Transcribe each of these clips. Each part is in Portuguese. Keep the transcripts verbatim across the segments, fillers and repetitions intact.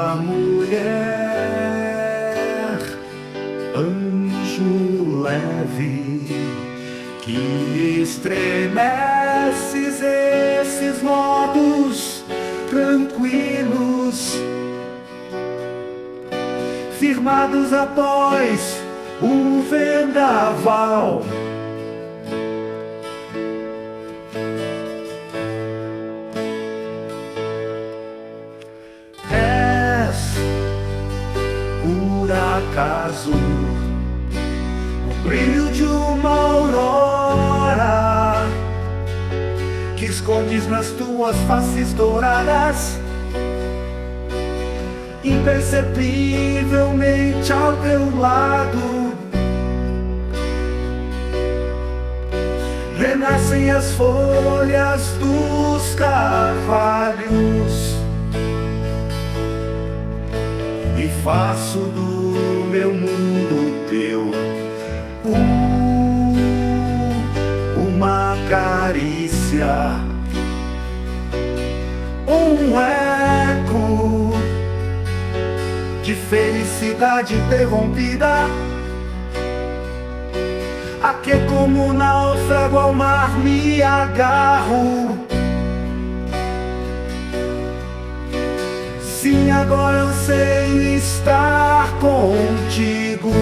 uma mulher, anjo leve, que estremeces esses modos tranquilos, firmados após o vendaval. Por acaso, o brilho de uma aurora que escondes nas tuas faces douradas, imperceptivelmente ao teu lado. Renascem as folhas dos carvalhos e faço do meu mundo teu uh, uma carícia, um eco de felicidade interrompida, a que como náufrago ao mar me agarro. Sim, agora eu sei estar contigo,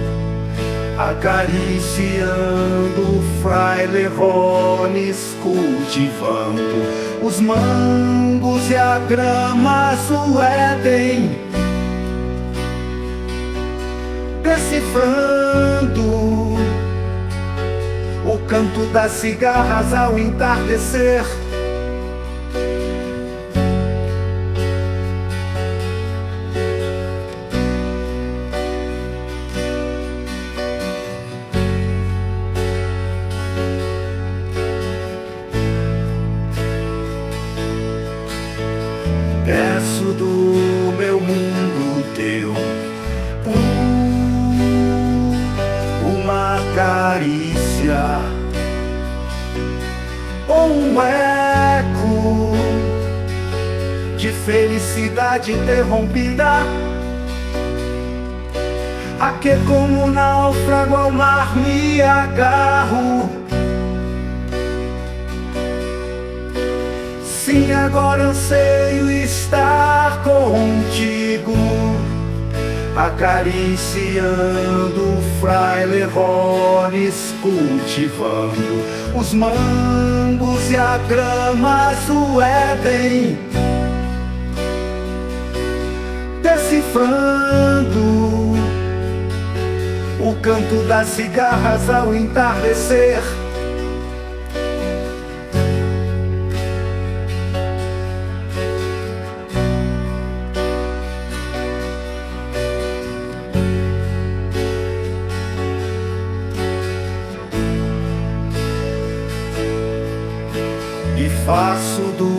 acariciando frailejones, cultivando os mangos e a grama do Éden, decifrando o canto das cigarras ao entardecer. Peço do meu mundo teu uh, uma carícia, um eco de felicidade interrompida, a que como náufrago ao mar me agarro. Sim, agora anseio estar contigo, acariciando frailejones, cultivando os mangos e a grama do Éden, decifrando o canto das cigarras ao entardecer. E faço do